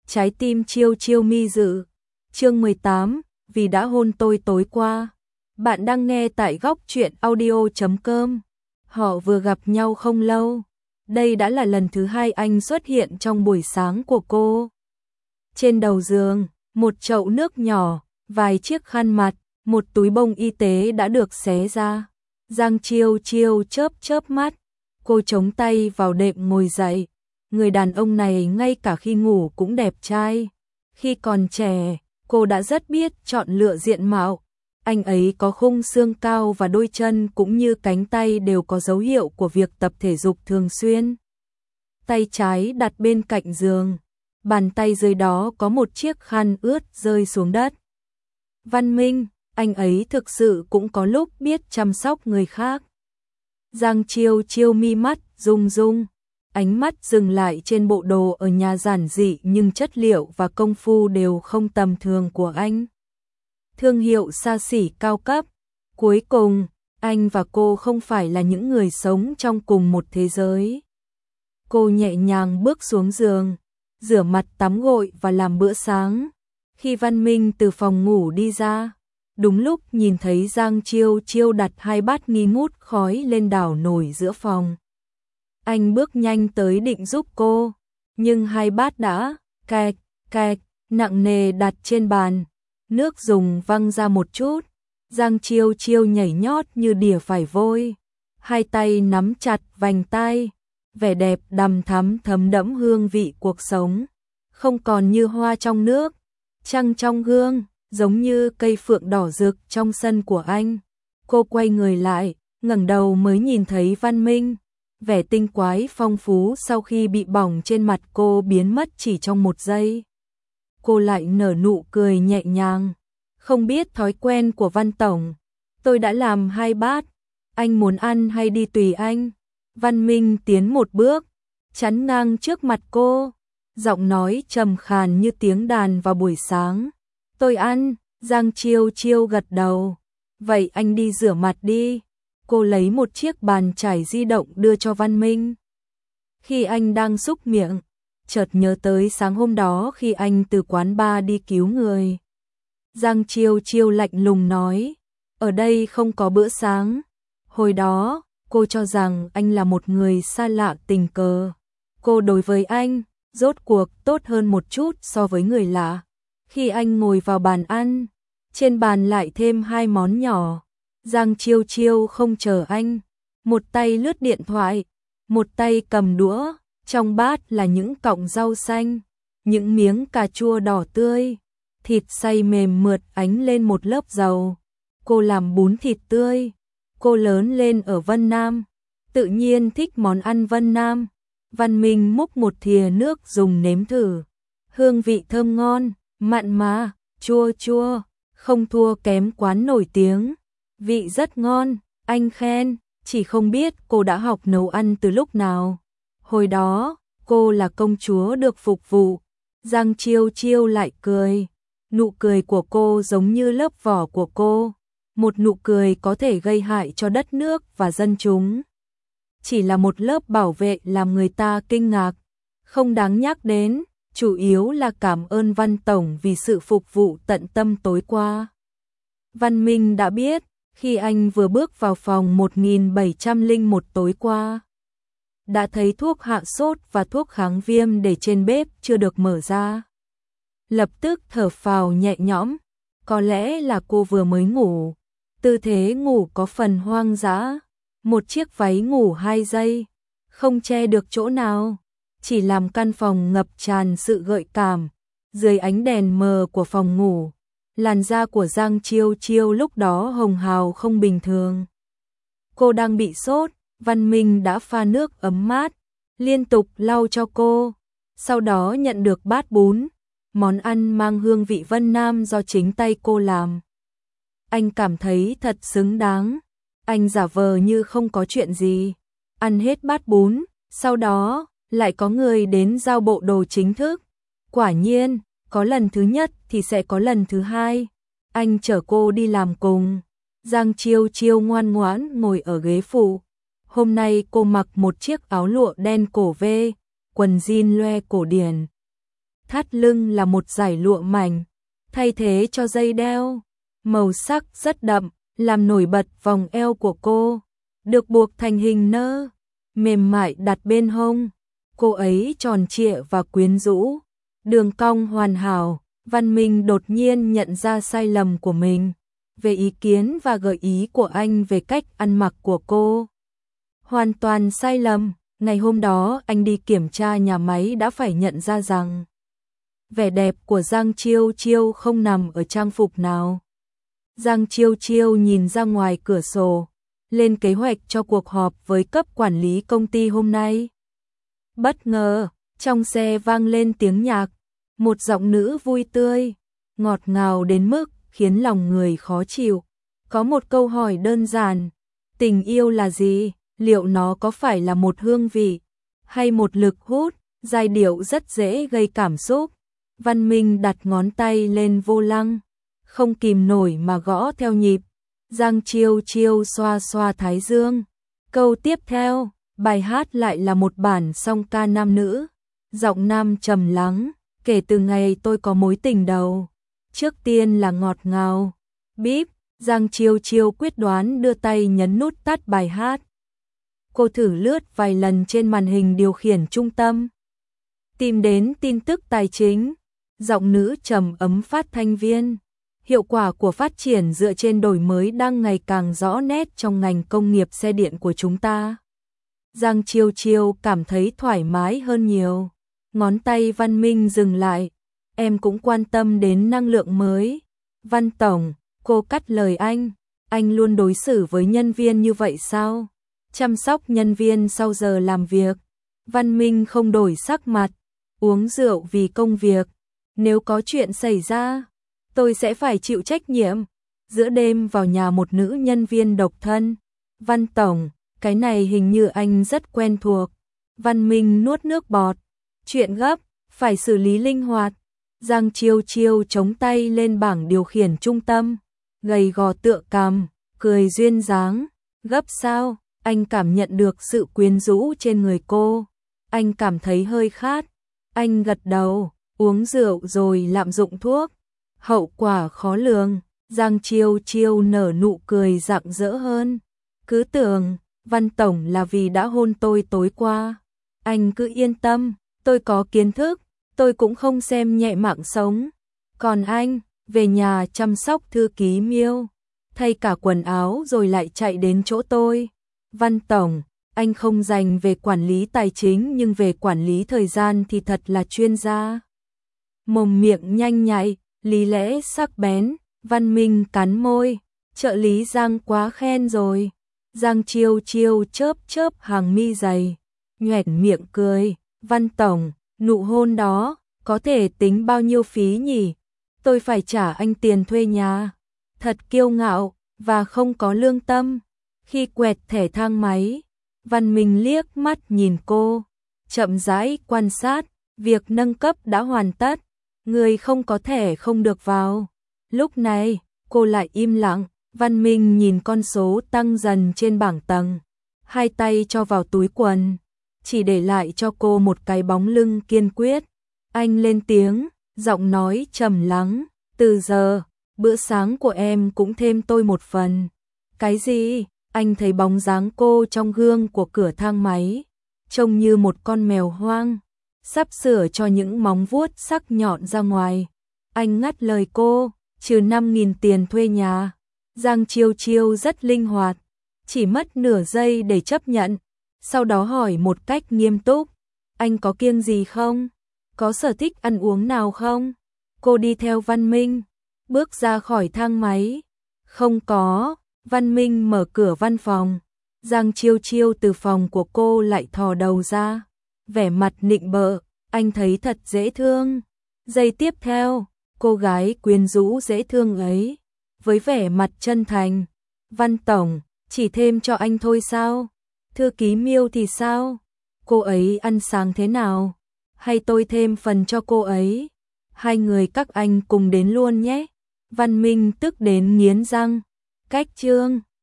trái tim chiêu chiêu mi dự. Chương 18, vì đã hôn tôi tối qua. Bạn đang nghe tại góc truyện audio.com. Họ vừa gặp nhau không lâu. Đây đã là lần thứ hai anh xuất hiện trong buổi sáng của cô. Trên đầu giường, một chậu nước nhỏ, vài chiếc khăn mặt, một túi bông y tế đã được xé ra. Giang Chiêu Chiêu chớp chớp mắt. Cô chống tay vào đệm ngồi dậy. Người đàn ông này ngay cả khi ngủ cũng đẹp trai. Khi còn trẻ, cô đã rất biết chọn lựa diện mạo. Anh ấy có khung xương cao và đôi chân cũng như cánh tay đều có dấu hiệu của việc tập thể dục thường xuyên. Tay trái đặt bên cạnh giường, bàn tay dưới đó có một chiếc khăn ướt rơi xuống đất. Văn Minh, anh ấy thực sự cũng có lúc biết chăm sóc người khác. Giang Chiêu Chiêu mi mắt rung rung, ánh mắt dừng lại trên bộ đồ ở nhà giản dị nhưng chất liệu và công phu đều không tầm thường của anh. Thương hiệu xa xỉ cao cấp. Cuối cùng, anh và cô không phải là những người sống trong cùng một thế giới. Cô nhẹ nhàng bước xuống giường, rửa mặt tắm gội và làm bữa sáng. Khi Văn Minh từ phòng ngủ đi ra, đúng lúc nhìn thấy Giang Chiêu Chiêu đặt hai bát nghi ngút khói lên đảo nổi giữa phòng. Anh bước nhanh tới định giúp cô, nhưng hai bát đã kẹt, kẹt, nặng nề đặt trên bàn. Nước dùng văng ra một chút. Giang Chiêu Chiêu nhảy nhót như đỉa phải vôi. Hai tay nắm chặt vành tai. Vẻ đẹp đằm thắm thấm đẫm hương vị cuộc sống. Không còn như hoa trong nước, trăng trong gương, giống như cây phượng đỏ rực trong sân của anh. Cô quay người lại, ngẩng đầu mới nhìn thấy Văn Minh. Vẻ tinh quái phong phú sau khi bị bỏng trên mặt cô biến mất chỉ trong một giây. Cô lại nở nụ cười nhẹ nhàng. Không biết thói quen của Văn Tổng. Tôi đã làm hai bát. Anh muốn ăn hay đi tùy anh. Văn Minh tiến một bước, chắn ngang trước mặt cô. Giọng nói trầm khàn như tiếng đàn vào buổi sáng. Tôi ăn. Giang Chiêu Chiêu gật đầu. Vậy anh đi rửa mặt đi. Cô lấy một chiếc bàn chải di động đưa cho Văn Minh. Khi anh đang súc miệng, chợt nhớ tới sáng hôm đó khi anh từ quán bar đi cứu người. Giang Chiêu Chiêu lạnh lùng nói, ở đây không có bữa sáng. Hồi đó, cô cho rằng anh là một người xa lạ tình cờ. Cô đối với anh, rốt cuộc tốt hơn một chút so với người lạ. Khi anh ngồi vào bàn ăn, trên bàn lại thêm hai món nhỏ. Giang Chiêu Chiêu không chờ anh, một tay lướt điện thoại, một tay cầm đũa, trong bát là những cọng rau xanh, những miếng cà chua đỏ tươi, thịt xay mềm mượt ánh lên một lớp dầu. Cô làm bún thịt tươi, cô lớn lên ở Vân Nam, tự nhiên thích món ăn Vân Nam. Văn Minh múc một thìa nước dùng nếm thử, hương vị thơm ngon, mặn mà, chua chua, không thua kém quán nổi tiếng. Vị rất ngon, anh khen, chỉ không biết cô đã học nấu ăn từ lúc nào. Hồi đó, cô là công chúa được phục vụ. Giang Chiêu Chiêu lại cười. Nụ cười của cô giống như lớp vỏ của cô. Một nụ cười có thể gây hại cho đất nước và dân chúng. Chỉ là một lớp bảo vệ làm người ta kinh ngạc. Không đáng nhắc đến, chủ yếu là cảm ơn Văn Tổng vì sự phục vụ tận tâm tối qua. Văn Minh đã biết. Khi anh vừa bước vào phòng 1701 tối qua, đã thấy thuốc hạ sốt và thuốc kháng viêm để trên bếp chưa được mở ra. Lập tức thở phào nhẹ nhõm, có lẽ là cô vừa mới ngủ, tư thế ngủ có phần hoang dã, một chiếc váy ngủ 2 giây, không che được chỗ nào, chỉ làm căn phòng ngập tràn sự gợi cảm, dưới ánh đèn mờ của phòng ngủ. Làn da của Giang Chiêu Chiêu lúc đó hồng hào không bình thường. Cô đang bị sốt, Văn Minh đã pha nước ấm mát, liên tục lau cho cô. Sau đó nhận được bát bún, món ăn mang hương vị Vân Nam do chính tay cô làm. Anh cảm thấy thật xứng đáng. Anh giả vờ như không có chuyện gì. Ăn hết bát bún, sau đó lại có người đến giao bộ đồ chính thức. Quả nhiên, có lần thứ nhất thì sẽ có lần thứ hai. Anh chở cô đi làm cùng. Giang Chiêu Chiêu ngoan ngoãn ngồi ở ghế phụ. Hôm nay cô mặc một chiếc áo lụa đen cổ V, quần jean loe cổ điển. thắt lưng là một dải lụa mảnh, thay thế cho dây đeo, màu sắc rất đậm, làm nổi bật vòng eo của cô, được buộc thành hình nơ, mềm mại đặt bên hông. Cô ấy tròn trịa và quyến rũ, đường cong hoàn hảo. Văn Minh đột nhiên nhận ra sai lầm của mình về ý kiến và gợi ý của anh về cách ăn mặc của cô. Hoàn toàn sai lầm. Ngày hôm đó anh đi kiểm tra nhà máy đã phải nhận ra rằng vẻ đẹp của Giang Chiêu Chiêu không nằm ở trang phục nào. Giang Chiêu Chiêu nhìn ra ngoài cửa sổ, lên kế hoạch cho cuộc họp với cấp quản lý công ty hôm nay. Bất ngờ, trong xe vang lên tiếng nhạc, một giọng nữ vui tươi, ngọt ngào đến mức khiến lòng người khó chịu. Có một câu hỏi đơn giản, tình yêu là gì? Liệu nó có phải là một hương vị hay một lực hút? Giai điệu rất dễ gây cảm xúc. Văn Minh đặt ngón tay lên vô lăng, không kìm nổi mà gõ theo nhịp. Giang Chiêu Chiêu xoa xoa thái dương. Câu tiếp theo, bài hát lại là một bản song ca nam nữ. Giọng nam trầm lắng, kể từ ngày tôi có mối tình đầu. Trước tiên là ngọt ngào. Bíp, Giang Chiêu Chiêu quyết đoán đưa tay nhấn nút tắt bài hát. Cô thử lướt vài lần trên màn hình điều khiển trung tâm, tìm đến tin tức tài chính. Giọng nữ trầm ấm phát thanh viên. Hiệu quả của phát triển dựa trên đổi mới đang ngày càng rõ nét trong ngành công nghiệp xe điện của chúng ta. Giang Chiêu Chiêu cảm thấy thoải mái hơn nhiều. Ngón tay Văn Minh dừng lại. Em cũng quan tâm đến năng lượng mới. Văn Tổng, cô cắt lời anh luôn đối xử với nhân viên như vậy sao? Chăm sóc nhân viên sau giờ làm việc. Văn Minh không đổi sắc mặt. Uống rượu vì công việc. Nếu có chuyện xảy ra, tôi sẽ phải chịu trách nhiệm. Giữa đêm vào nhà một nữ nhân viên độc thân. Văn Tổng, cái này hình như anh rất quen thuộc. Văn Minh nuốt nước bọt. Chuyện gấp, phải xử lý linh hoạt. Giang Chiêu Chiêu chống tay lên bảng điều khiển trung tâm, gầy gò tựa cằm, cười duyên dáng. Gấp sao? Anh cảm nhận được sự quyến rũ trên người cô. Anh cảm thấy hơi khát. Anh gật đầu, uống rượu rồi lạm dụng thuốc. Hậu quả khó lường. Giang Chiêu Chiêu nở nụ cười rạng rỡ hơn. Cứ tưởng Văn Tổng là vì đã hôn tôi tối qua. Anh cứ yên tâm, tôi có kiến thức, tôi cũng không xem nhẹ mạng sống. Còn anh, về nhà chăm sóc thư ký Miêu, thay cả quần áo rồi lại chạy đến chỗ tôi. Văn Tổng, anh không dành về quản lý tài chính nhưng về quản lý thời gian thì thật là chuyên gia. Mồm miệng nhanh nhạy, lý lẽ sắc bén. Văn Minh cắn môi, trợ lý Giang quá khen rồi. Giang Chiêu Chiêu chớp chớp hàng mi dày, nhoẻn miệng cười. Văn Tổng, nụ hôn đó, có thể tính bao nhiêu phí nhỉ? Tôi phải trả anh tiền thuê nhà. Thật kiêu ngạo, và không có lương tâm. Khi quẹt thẻ thang máy, Văn Minh liếc mắt nhìn cô, chậm rãi quan sát, việc nâng cấp đã hoàn tất, người không có thẻ không được vào. Lúc này, cô lại im lặng. Văn Minh nhìn con số tăng dần trên bảng tầng, hai tay cho vào túi quần, chỉ để lại cho cô một cái bóng lưng kiên quyết. Anh lên tiếng, giọng nói trầm lắng, từ giờ, bữa sáng của em cũng thêm tôi một phần. Cái gì? Anh thấy bóng dáng cô trong gương của cửa thang máy, trông như một con mèo hoang, sắp sửa cho những móng vuốt sắc nhọn ra ngoài. Anh ngắt lời cô, trừ 5.000 tiền thuê nhà. Giang Chiêu Chiêu rất linh hoạt, chỉ mất nửa giây để chấp nhận, sau đó hỏi một cách nghiêm túc, anh có kiêng gì không? Có sở thích ăn uống nào không? Cô đi theo Văn Minh, bước ra khỏi thang máy. Không có. Văn Minh mở cửa văn phòng. Giang Chiêu Chiêu từ phòng của cô lại thò đầu ra, vẻ mặt nịnh bợ, anh thấy thật dễ thương. Giây tiếp theo, cô gái quyến rũ dễ thương ấy, với vẻ mặt chân thành, Văn Tổng, chỉ thêm cho anh thôi sao? Thư ký Miêu thì sao? Cô ấy ăn sáng thế nào? Hay tôi thêm phần cho cô ấy? Hai người các anh cùng đến luôn nhé. Văn Minh tức đến nghiến răng. Cách chương